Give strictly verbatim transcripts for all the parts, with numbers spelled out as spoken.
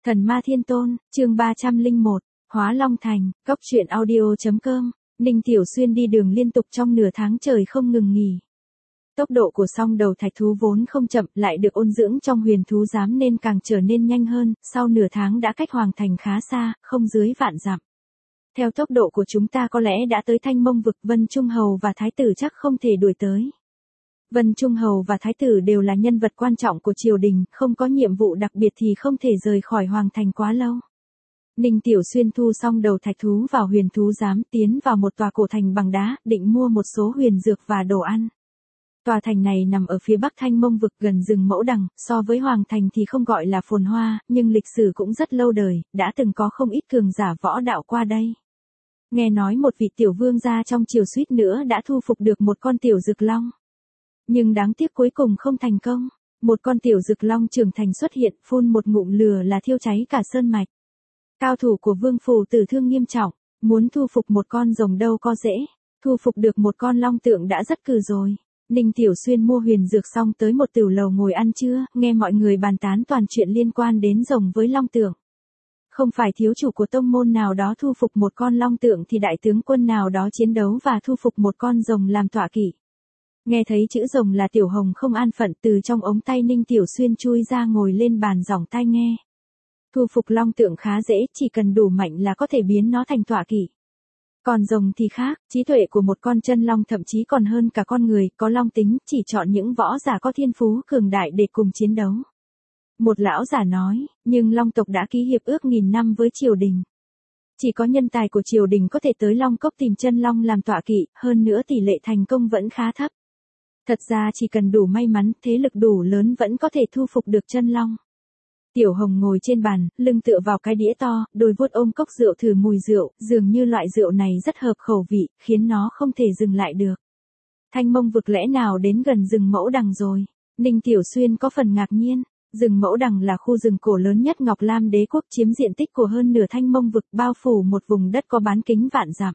Thần ma thiên tôn, chương ba trăm lẻ một, Hóa Long Thành, cốc truyện audio chấm com, Ninh Tiểu Xuyên đi đường liên tục trong nửa tháng trời không ngừng nghỉ. Tốc độ của song đầu thạch thú vốn không chậm, lại được ôn dưỡng trong huyền thú giám nên càng trở nên nhanh hơn, sau nửa tháng đã cách Hoàng Thành khá xa, không dưới vạn dặm. Theo tốc độ của chúng ta có lẽ đã tới Thanh Mông vực, Vân Trung Hầu và Thái tử chắc không thể đuổi tới. Vân Trung Hầu và Thái tử đều là nhân vật quan trọng của triều đình, không có nhiệm vụ đặc biệt thì không thể rời khỏi Hoàng Thành quá lâu. Ninh Tiểu Xuyên thu xong đầu thạch thú vào huyền thú giám, tiến vào một tòa cổ thành bằng đá, định mua một số huyền dược và đồ ăn. Tòa thành này nằm ở phía bắc Thanh Mông vực gần rừng Mẫu Đằng, so với Hoàng Thành thì không gọi là phồn hoa, nhưng lịch sử cũng rất lâu đời, đã từng có không ít cường giả võ đạo qua đây. Nghe nói một vị tiểu vương gia trong triều suýt nữa đã thu phục được một con tiểu dực long. Nhưng đáng tiếc cuối cùng không thành công. Một con tiểu dực long trưởng thành xuất hiện, phun một ngụm lửa là thiêu cháy cả sơn mạch. Cao thủ của vương phủ tử thương nghiêm trọng, muốn thu phục một con rồng đâu có dễ, thu phục được một con long tượng đã rất cừ rồi. Ninh Tiểu Xuyên mua huyền dược xong tới một tiểu lầu ngồi ăn trưa, nghe mọi người bàn tán toàn chuyện liên quan đến rồng với long tượng. Không phải thiếu chủ của tông môn nào đó thu phục một con long tượng thì đại tướng quân nào đó chiến đấu và thu phục một con rồng làm tọa kỵ. Nghe thấy chữ rồng là Tiểu Hồng không an phận, từ trong ống tay Ninh Tiểu Xuyên chui ra ngồi lên bàn giỏng tai nghe. Thu phục long tượng khá dễ, chỉ cần đủ mạnh là có thể biến nó thành tọa kỵ. Còn rồng thì khác, trí tuệ của một con chân long thậm chí còn hơn cả con người, có long tính, chỉ chọn những võ giả có thiên phú cường đại để cùng chiến đấu. Một lão giả nói, nhưng long tộc đã ký hiệp ước nghìn năm với triều đình. Chỉ có nhân tài của triều đình có thể tới Long Cốc tìm chân long làm tọa kỵ, hơn nữa tỷ lệ thành công vẫn khá thấp. Thật ra chỉ cần đủ may mắn, thế lực đủ lớn vẫn có thể thu phục được chân long. Tiểu Hồng ngồi trên bàn, lưng tựa vào cái đĩa to, đôi vuốt ôm cốc rượu thử mùi rượu, dường như loại rượu này rất hợp khẩu vị, khiến nó không thể dừng lại được. Thanh Mông vực lẽ nào đến gần rừng Mẫu Đằng rồi? Ninh Tiểu Xuyên có phần ngạc nhiên. Rừng Mẫu Đằng là khu rừng cổ lớn nhất Ngọc Lam Đế quốc, chiếm diện tích của hơn nửa Thanh Mông vực, bao phủ một vùng đất có bán kính vạn dặm.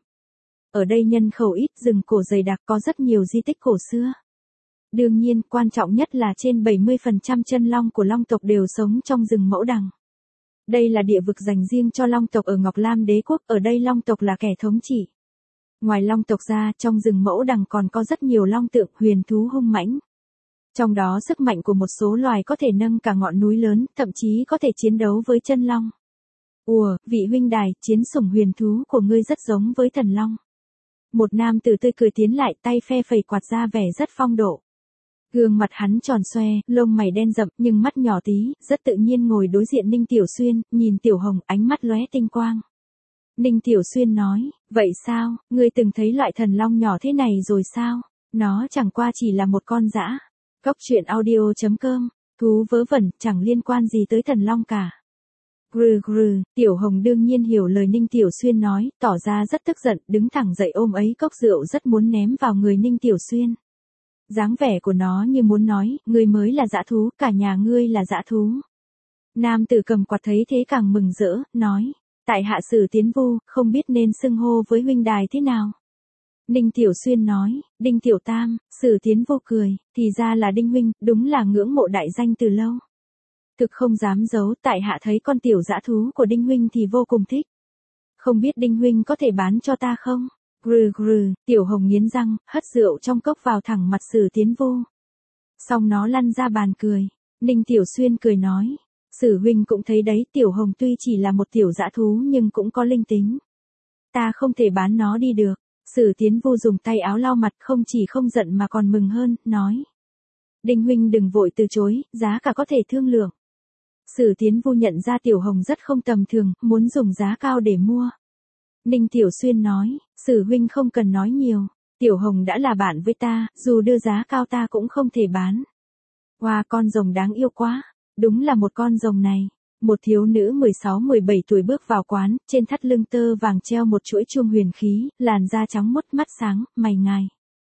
Ở đây nhân khẩu ít, rừng cổ dày đặc, có rất nhiều di tích cổ xưa. Đương nhiên, quan trọng nhất là trên bảy mươi phần trăm chân long của long tộc đều sống trong rừng Mẫu Đằng. Đây là địa vực dành riêng cho long tộc ở Ngọc Lam Đế quốc, ở đây long tộc là kẻ thống trị. Ngoài long tộc ra, trong rừng Mẫu Đằng còn có rất nhiều long tượng, huyền thú hung mãnh. Trong đó sức mạnh của một số loài có thể nâng cả ngọn núi lớn, thậm chí có thể chiến đấu với chân long. Ùa, vị huynh đài, chiến sủng huyền thú của ngươi rất giống với thần long. Một nam tử tươi cười tiến lại, tay phe phẩy quạt ra vẻ rất phong độ. Gương mặt hắn tròn xoe, lông mày đen rậm nhưng mắt nhỏ tí, rất tự nhiên ngồi đối diện Ninh Tiểu Xuyên, nhìn Tiểu Hồng, ánh mắt lóe tinh quang. Ninh Tiểu Xuyên nói, vậy sao, ngươi từng thấy loại thần long nhỏ thế này rồi sao? Nó chẳng qua chỉ là một con dã. Cốc truyện audio chấm com, thú vớ vẩn, chẳng liên quan gì tới thần long cả. Grừ grừ, Tiểu Hồng đương nhiên hiểu lời Ninh Tiểu Xuyên nói, tỏ ra rất tức giận, đứng thẳng dậy ôm ấy cốc rượu rất muốn ném vào người Ninh Tiểu Xuyên. Dáng vẻ của nó như muốn nói, ngươi mới là dã thú, cả nhà ngươi là dã thú. Nam tử cầm quạt thấy thế càng mừng rỡ, nói, tại hạ Sử Tiến Vu, không biết nên xưng hô với huynh đài thế nào. Ninh Tiểu Xuyên nói, Đinh Tiểu Tam. Sử Tiến Vô cười, thì ra là Đinh huynh, đúng là ngưỡng mộ đại danh từ lâu. Thực không dám giấu, tại hạ thấy con tiểu dã thú của Đinh huynh thì vô cùng thích. Không biết Đinh huynh có thể bán cho ta không? Grừ grừ, Tiểu Hồng nghiến răng, hất rượu trong cốc vào thẳng mặt Sử Tiến Vô. Xong nó lăn ra bàn cười. Ninh Tiểu Xuyên cười nói, Sử huynh cũng thấy đấy, Tiểu Hồng tuy chỉ là một tiểu dã thú nhưng cũng có linh tính. Ta không thể bán nó đi được. Sử Tiến Vô dùng tay áo lau mặt, không chỉ không giận mà còn mừng hơn, nói. Đinh huynh đừng vội từ chối, giá cả có thể thương lượng. Sử Tiến Vô nhận ra Tiểu Hồng rất không tầm thường, muốn dùng giá cao để mua. Ninh Tiểu Xuyên nói, Sử huynh không cần nói nhiều, Tiểu Hồng đã là bạn với ta, dù đưa giá cao ta cũng không thể bán. Wow, con rồng đáng yêu quá, đúng là một con rồng này. Một thiếu nữ mười sáu mười bảy tuổi bước vào quán, trên thắt lưng tơ vàng treo một chuỗi chuông huyền khí, làn da trắng muốt, mắt sáng, mày ngài.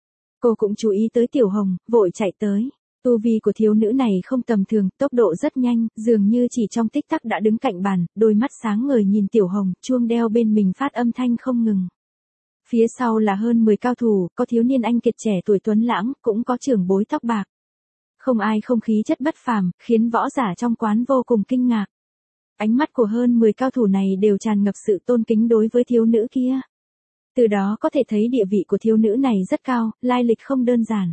Cô cũng chú ý tới Tiểu Hồng, vội chạy tới. Tu vi của thiếu nữ này không tầm thường, tốc độ rất nhanh, dường như chỉ trong tích tắc đã đứng cạnh bàn, đôi mắt sáng ngời nhìn Tiểu Hồng, chuông đeo bên mình phát âm thanh không ngừng. Phía sau là hơn mười cao thủ, có thiếu niên anh kiệt trẻ tuổi tuấn lãng, cũng có trưởng bối tóc bạc. Không ai không khí chất bất phàm, khiến võ giả trong quán vô cùng kinh ngạc. Ánh mắt của hơn mười cao thủ này đều tràn ngập sự tôn kính đối với thiếu nữ kia. Từ đó có thể thấy địa vị của thiếu nữ này rất cao, lai lịch không đơn giản.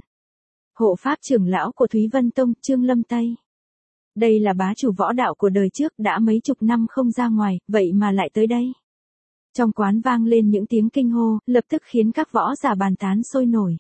Hộ pháp trưởng lão của Thúy Vân Tông, Trương Lâm Tây. Đây là bá chủ võ đạo của đời trước, đã mấy chục năm không ra ngoài, vậy mà lại tới đây. Trong quán vang lên những tiếng kinh hô, lập tức khiến các võ giả bàn tán sôi nổi.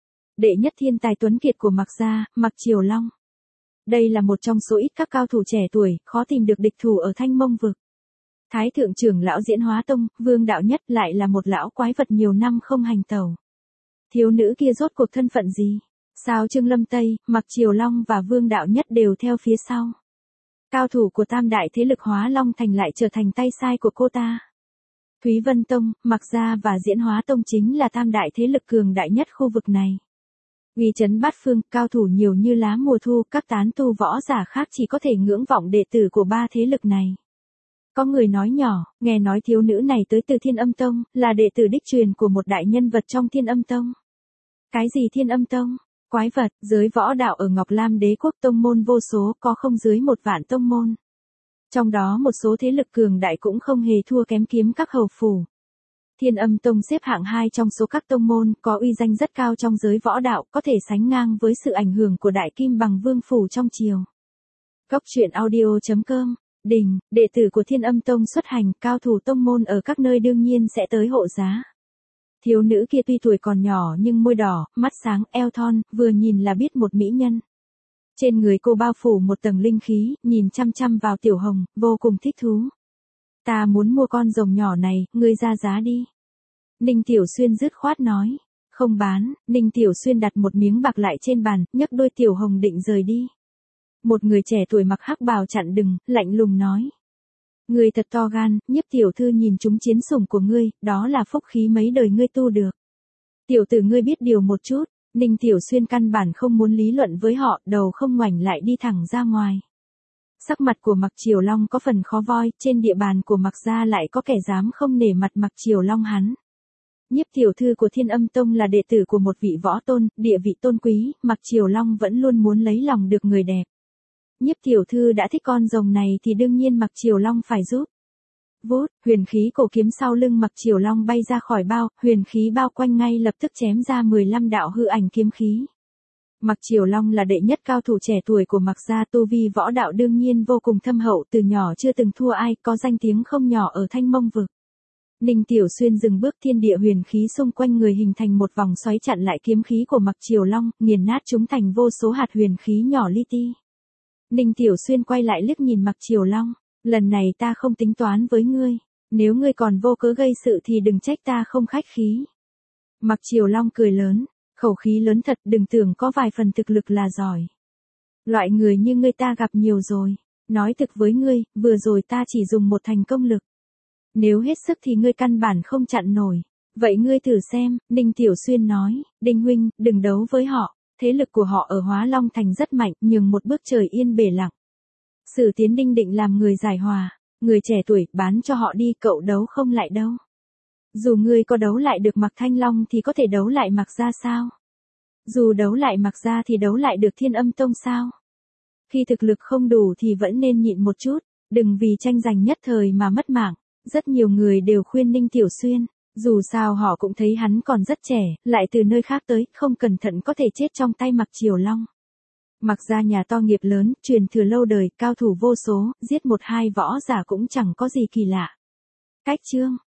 Đệ nhất thiên tài tuấn kiệt của Mạc gia, Mạc Triều Long. Đây là một trong số ít các cao thủ trẻ tuổi, khó tìm được địch thủ ở Thanh Mông vực. Thái thượng trưởng lão Diễn Hóa Tông, Vương Đạo Nhất lại là một lão quái vật nhiều năm không hành tẩu. Thiếu nữ kia rốt cuộc thân phận gì? Sao Trương Lâm Tây, Mạc Triều Long và Vương Đạo Nhất đều theo phía sau? Cao thủ của tam đại thế lực Hóa Long Thành lại trở thành tay sai của cô ta. Thúy Vân Tông, Mạc gia và Diễn Hóa Tông chính là tam đại thế lực cường đại nhất khu vực này. Uy chấn bát phương, cao thủ nhiều như lá mùa thu, các tán tu võ giả khác chỉ có thể ngưỡng vọng đệ tử của ba thế lực này. Có người nói nhỏ, nghe nói thiếu nữ này tới từ Thiên Âm Tông, là đệ tử đích truyền của một đại nhân vật trong Thiên Âm Tông. Cái gì Thiên Âm Tông? Quái vật, giới võ đạo ở Ngọc Lam Đế quốc tông môn vô số, có không dưới một vạn tông môn. Trong đó một số thế lực cường đại cũng không hề thua kém kiếm các hầu phủ. Thiên Âm Tông xếp hạng hai trong số các tông môn, có uy danh rất cao trong giới võ đạo, có thể sánh ngang với sự ảnh hưởng của Đại Kim Bằng Vương phủ trong triều. Cốc truyện audio chấm com. Đình, đệ tử của Thiên Âm Tông xuất hành, cao thủ tông môn ở các nơi đương nhiên sẽ tới hộ giá. Thiếu nữ kia tuy tuổi còn nhỏ nhưng môi đỏ, mắt sáng, eo thon, vừa nhìn là biết một mỹ nhân. Trên người cô bao phủ một tầng linh khí, nhìn chăm chăm vào Tiểu Hồng, vô cùng thích thú. Ta muốn mua con rồng nhỏ này, ngươi ra giá đi. Ninh Tiểu Xuyên dứt khoát nói. Không bán. Ninh Tiểu Xuyên đặt một miếng bạc lại trên bàn, nhấc đôi Tiểu Hồng định rời đi. Một người trẻ tuổi mặc hắc bào chặn đừng, lạnh lùng nói. Ngươi thật to gan, Nhiếp tiểu thư nhìn chúng chiến sủng của ngươi, đó là phúc khí mấy đời ngươi tu được. Tiểu tử ngươi biết điều một chút. Ninh Tiểu Xuyên căn bản không muốn lý luận với họ, đầu không ngoảnh lại đi thẳng ra ngoài. Sắc mặt của Mạc Triều Long có phần khó voi, trên địa bàn của Mạc gia lại có kẻ dám không nể mặt Mạc Triều Long hắn. Nhiếp tiểu thư của Thiên Âm Tông là đệ tử của một vị võ tôn, địa vị tôn quý, Mạc Triều Long vẫn luôn muốn lấy lòng được người đẹp. Nhiếp tiểu thư đã thích con rồng này thì đương nhiên Mạc Triều Long phải giúp. Vút, huyền khí cổ kiếm sau lưng Mạc Triều Long bay ra khỏi bao, huyền khí bao quanh ngay lập tức chém ra mười lăm đạo hư ảnh kiếm khí. Mạc Triều Long là đệ nhất cao thủ trẻ tuổi của Mạc gia, tu vi võ đạo đương nhiên vô cùng thâm hậu, từ nhỏ chưa từng thua ai, có danh tiếng không nhỏ ở Thanh Mông vực. Ninh Tiểu Xuyên dừng bước, thiên địa huyền khí xung quanh người hình thành một vòng xoáy chặn lại kiếm khí của Mạc Triều Long, nghiền nát chúng thành vô số hạt huyền khí nhỏ li ti. Ninh Tiểu Xuyên quay lại liếc nhìn Mạc Triều Long, lần này ta không tính toán với ngươi, nếu ngươi còn vô cớ gây sự thì đừng trách ta không khách khí. Mạc Triều Long cười lớn, khẩu khí lớn thật, đừng tưởng có vài phần thực lực là giỏi. Loại người như ngươi ta gặp nhiều rồi, nói thực với ngươi, vừa rồi ta chỉ dùng một thành công lực. Nếu hết sức thì ngươi căn bản không chặn nổi. Vậy ngươi thử xem, Ninh Tiểu Xuyên nói, Đinh huynh, đừng đấu với họ, thế lực của họ ở Hóa Long Thành rất mạnh, nhường một bước trời yên bể lặng. Sử Tiến Đinh định làm người giải hòa, người trẻ tuổi, bán cho họ đi, cậu đấu không lại đâu. Dù ngươi có đấu lại được Mạc Thanh Long thì có thể đấu lại Mạc gia sao? Dù đấu lại Mạc gia thì đấu lại được Thiên Âm Tông sao? Khi thực lực không đủ thì vẫn nên nhịn một chút, đừng vì tranh giành nhất thời mà mất mạng. Rất nhiều người đều khuyên Ninh Tiểu Xuyên, dù sao họ cũng thấy hắn còn rất trẻ, lại từ nơi khác tới, không cẩn thận có thể chết trong tay Mạc Triều Long. Mạc gia nhà to nghiệp lớn, truyền thừa lâu đời, cao thủ vô số, giết một hai võ giả cũng chẳng có gì kỳ lạ. Cách chương